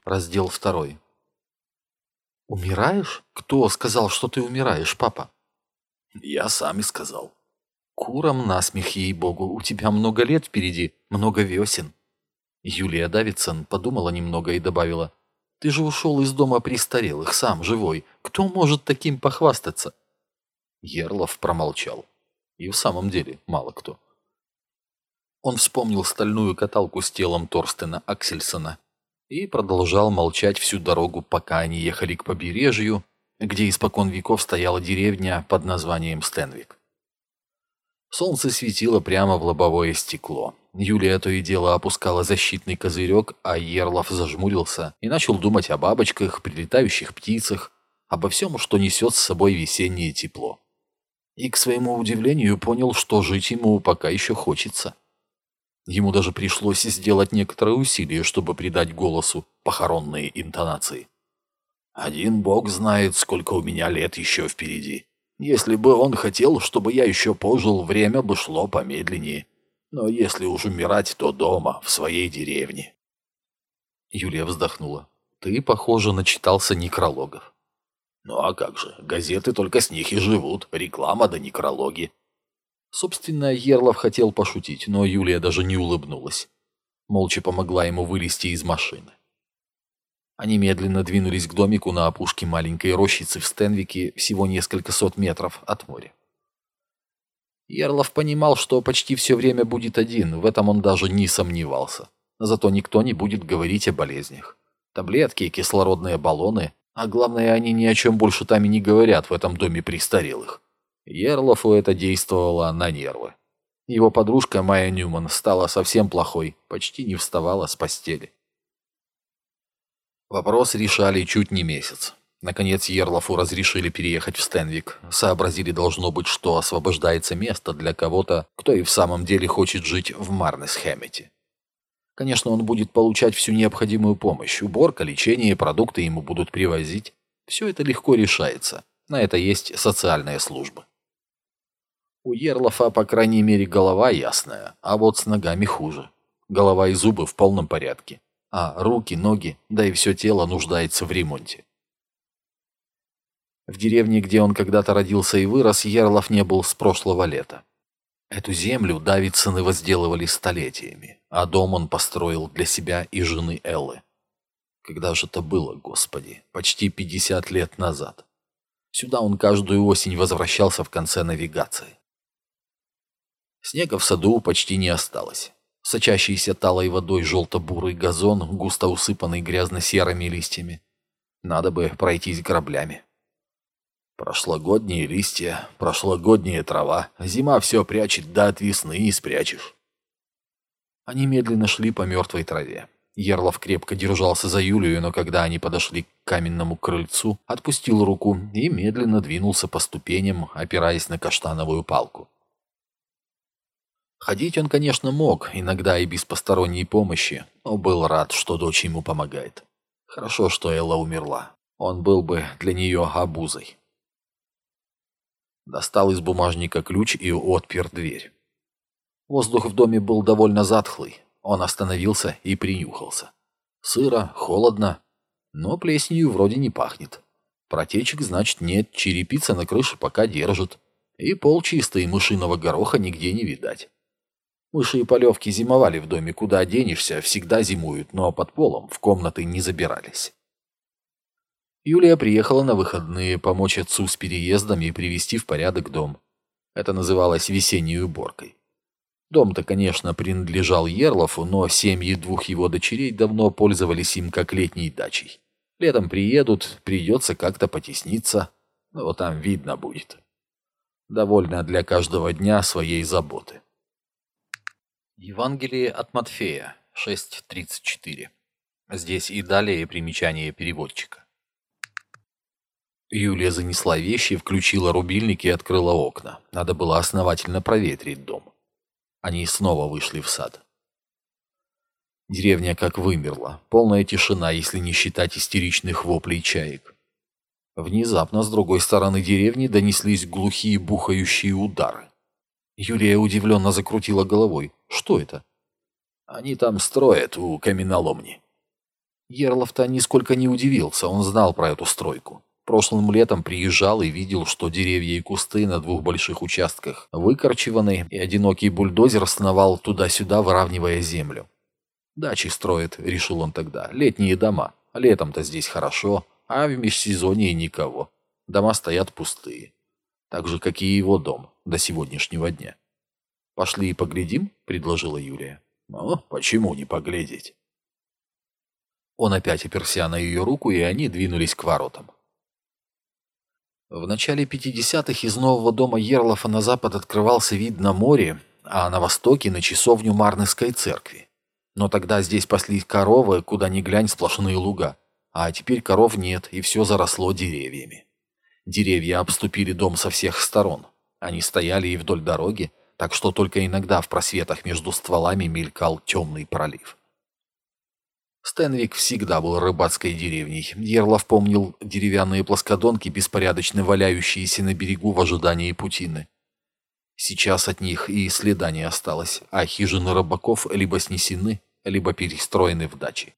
Раздел 2. «Умираешь? Кто сказал, что ты умираешь, папа?» Я сам и сказал. «Курам насмех, ей-богу, у тебя много лет впереди, много весен». Юлия Давидсон подумала немного и добавила: «Ты же ушел из дома престарелых, сам живой. Кто может таким похвастаться?» Ерлов промолчал. И в самом деле мало кто. Он вспомнил стальную каталку с телом Торстена Аксельсона и продолжал молчать всю дорогу, пока они ехали к побережью, где испокон веков стояла деревня под названием Стенвик. Солнце светило прямо в лобовое стекло. Юлия то и дело опускала защитный козырек, а Ерлов зажмурился и начал думать о бабочках, прилетающих птицах, обо всем, что несет с собой весеннее тепло. И, к своему удивлению, понял, что жить ему пока еще хочется. Ему даже пришлось сделать некоторые усилия, чтобы придать голосу похоронные интонации. Один бог знает, сколько у меня лет еще впереди. Если бы он хотел, чтобы я еще пожил, время бы шло помедленнее. Но если уж умирать, то дома, в своей деревне. Юлия вздохнула. «Ты, похоже, начитался некрологов». Ну а как же, газеты только с них и живут, реклама да некрологи. Собственно, Ерлов хотел пошутить, но Юлия даже не улыбнулась. Молча помогла ему вылезти из машины. Они медленно двинулись к домику на опушке маленькой рощицы в Стенвике, всего несколько сот метров от моря. Ерлов понимал, что почти все время будет один, в этом он даже не сомневался. Зато никто не будет говорить о болезнях. Таблетки, кислородные баллоны, а главное, они ни о чем больше там и не говорят в этом доме престарелых. Ерлову это действовало на нервы. Его подружка Майя Ньюман стала совсем плохой, почти не вставала с постели. Вопрос решали чуть не месяц. Наконец Ерлофу разрешили переехать в Стенвик. Сообразили, должно быть, что освобождается место для кого-то, кто и в самом деле хочет жить в Марнесхэммете. Конечно, он будет получать всю необходимую помощь. Уборка, лечение, продукты ему будут привозить. Все это легко решается. На это есть социальные службы. У Ерлофа, по крайней мере, голова ясная, а вот с ногами хуже. Голова и зубы в полном порядке. А руки, ноги, да и все тело нуждается в ремонте. В деревне, где он когда-то родился и вырос, Ерлов не был с прошлого лета. Эту землю Давидсоны возделывали столетиями, а дом он построил для себя и жены Эллы. Когда же это было, Господи? Почти 50 лет назад. Сюда он каждую осень возвращался в конце навигации. Снега в саду почти не осталось. Сочащийся талой водой желто-бурый газон, густо усыпанный грязно-серыми листьями. Надо бы пройтись граблями. Прошлогодние листья, прошлогодняя трава. Зима все прячет, да от весны и спрячешь. Они медленно шли по мертвой траве. Ерлов крепко держался за Юлию, но когда они подошли к каменному крыльцу, отпустил руку и медленно двинулся по ступеням, опираясь на каштановую палку. Ходить он, конечно, мог, иногда и без посторонней помощи, но был рад, что дочь ему помогает. Хорошо, что Элла умерла. Он был бы для нее обузой. Достал из бумажника ключ и отпер дверь. Воздух в доме был довольно затхлый. Он остановился и принюхался. Сыро, холодно, но плесенью вроде не пахнет. Протечек, значит, нет, черепица на крыше пока держит. И пол чистый, мышиного гороха нигде не видать. Мыши и полевки зимовали в доме, куда денешься, всегда зимуют, но под полом в комнаты не забирались. Юлия приехала на выходные помочь отцу с переездом и привести в порядок дом. Это называлось весенней уборкой. Дом-то, конечно, принадлежал Ерлофу, но семьи двух его дочерей давно пользовались им как летней дачей. Летом приедут, придется как-то потесниться, но там видно будет. Довольно для каждого дня своей заботы. Евангелие от Матфея, 6:34. Здесь и далее примечание переводчика. Юлия занесла вещи, включила рубильник и открыла окна. Надо было основательно проветрить дом. Они снова вышли в сад. Деревня как вымерла. Полная тишина, если не считать истеричных воплей чаек. Внезапно с другой стороны деревни донеслись глухие бухающие удары. Юлия удивленно закрутила головой. Что это? Они там строят у каменоломни. Ерлов-то нисколько не удивился, он знал про эту стройку. Прошлым летом приезжал и видел, что деревья и кусты на двух больших участках выкорчеваны, и одинокий бульдозер сновал туда-сюда, выравнивая землю. «Дачи строят», — решил он тогда, — «летние дома. Летом-то здесь хорошо, а в межсезонье никого. Дома стоят пустые. Так же, как и его дом до сегодняшнего дня». «Пошли и поглядим», — предложила Юлия. «Ну, почему не поглядеть?» Он опять оперся на ее руку, и они двинулись к воротам. В начале 50-х из нового дома Ерлофа на запад открывался вид на море, а на востоке — на часовню Марнесской церкви. Но тогда здесь паслись коровы, куда ни глянь, сплошные луга. А теперь коров нет, и все заросло деревьями. Деревья обступили дом со всех сторон. Они стояли и вдоль дороги, так что только иногда в просветах между стволами мелькал темный пролив. Стенвик всегда был рыбацкой деревней. Ерлов помнил деревянные плоскодонки, беспорядочно валяющиеся на берегу в ожидании путины. Сейчас от них и следа не осталось, а хижины рыбаков либо снесены, либо перестроены в дачи.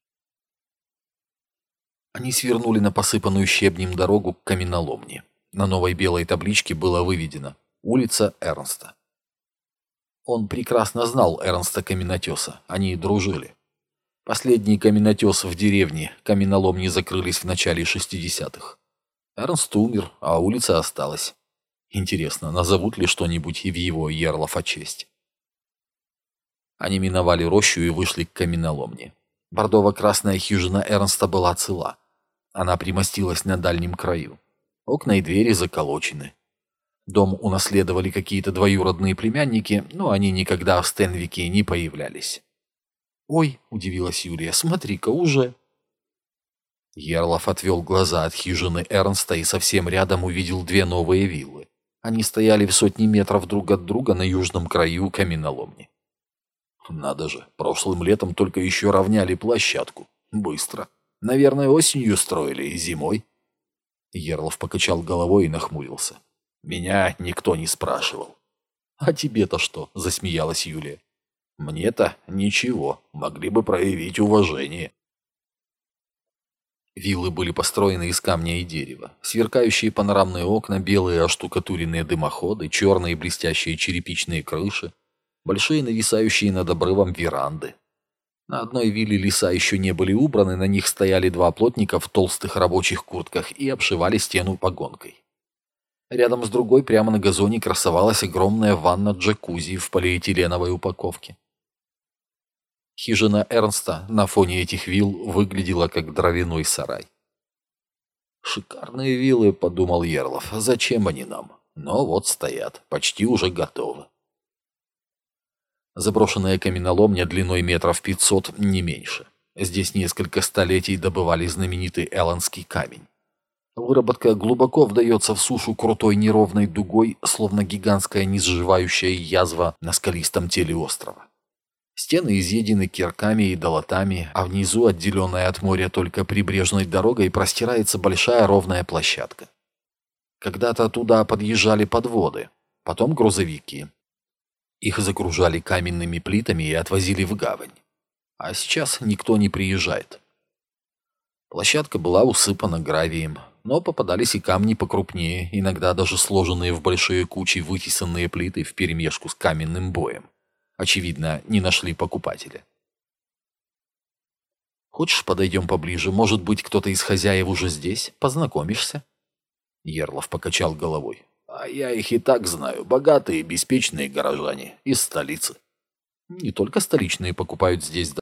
Они свернули на посыпанную щебнем дорогу к каменоломне. На новой белой табличке было выведено «Улица Эрнста». Он прекрасно знал Эрнста Каменотеса, они дружили. Последний каменотес в деревне, каменоломни закрылись в начале 60-х. Эрнст умер, а улица осталась. Интересно, назовут ли что-нибудь и в его Ерлофа честь? Они миновали рощу и вышли к каменоломне. Бордово-красная хижина Эрнста была цела. Она примостилась на дальнем краю. Окна и двери заколочены. Дом унаследовали какие-то двоюродные племянники, но они никогда в Стенвике не появлялись. «Ой», — удивилась Юлия, — «смотри-ка, уже». Ерлоф отвел глаза от хижины Эрнста и совсем рядом увидел две новые виллы. Они стояли в сотни метров друг от друга на южном краю каменоломни. «Надо же, прошлым летом только еще равняли площадку. Быстро. Наверное, осенью строили и зимой». Ерлов покачал головой и нахмурился. «Меня никто не спрашивал». «А тебе-то что?» — засмеялась Юлия. «Мне-то ничего, могли бы проявить уважение». Виллы были построены из камня и дерева. Сверкающие панорамные окна, белые оштукатуренные дымоходы, черные блестящие черепичные крыши, большие нависающие над обрывом веранды. На одной вилле леса еще не были убраны, на них стояли два плотника в толстых рабочих куртках и обшивали стену погонкой. Рядом с другой прямо на газоне красовалась огромная ванна-джакузи в полиэтиленовой упаковке. Хижина Эрнста на фоне этих вилл выглядела как дровяной сарай. «Шикарные виллы», — подумал Ерлов, — «зачем они нам? Но вот стоят, почти уже готовы». Заброшенная каменоломня длиной метров 500, не меньше. Здесь несколько столетий добывали знаменитый элландский камень. Выработка глубоко вдается в сушу крутой неровной дугой, словно гигантская несживающая язва на скалистом теле острова. Стены изъедены кирками и долотами, а внизу, отделенная от моря только прибрежной дорогой, простирается большая ровная площадка. Когда-то туда подъезжали подводы, потом грузовики. Их загружали каменными плитами и отвозили в гавань. А сейчас никто не приезжает. Площадка была усыпана гравием, но попадались и камни покрупнее, иногда даже сложенные в большие кучи вытесанные плиты вперемешку с каменным боем. Очевидно, не нашли покупателя. «Хочешь, подойдем поближе? Может быть, кто-то из хозяев уже здесь? Познакомишься?» Ерлов покачал головой. «А я их и так знаю. Богатые, беспечные горожане. Из столицы». «Не только столичные покупают здесь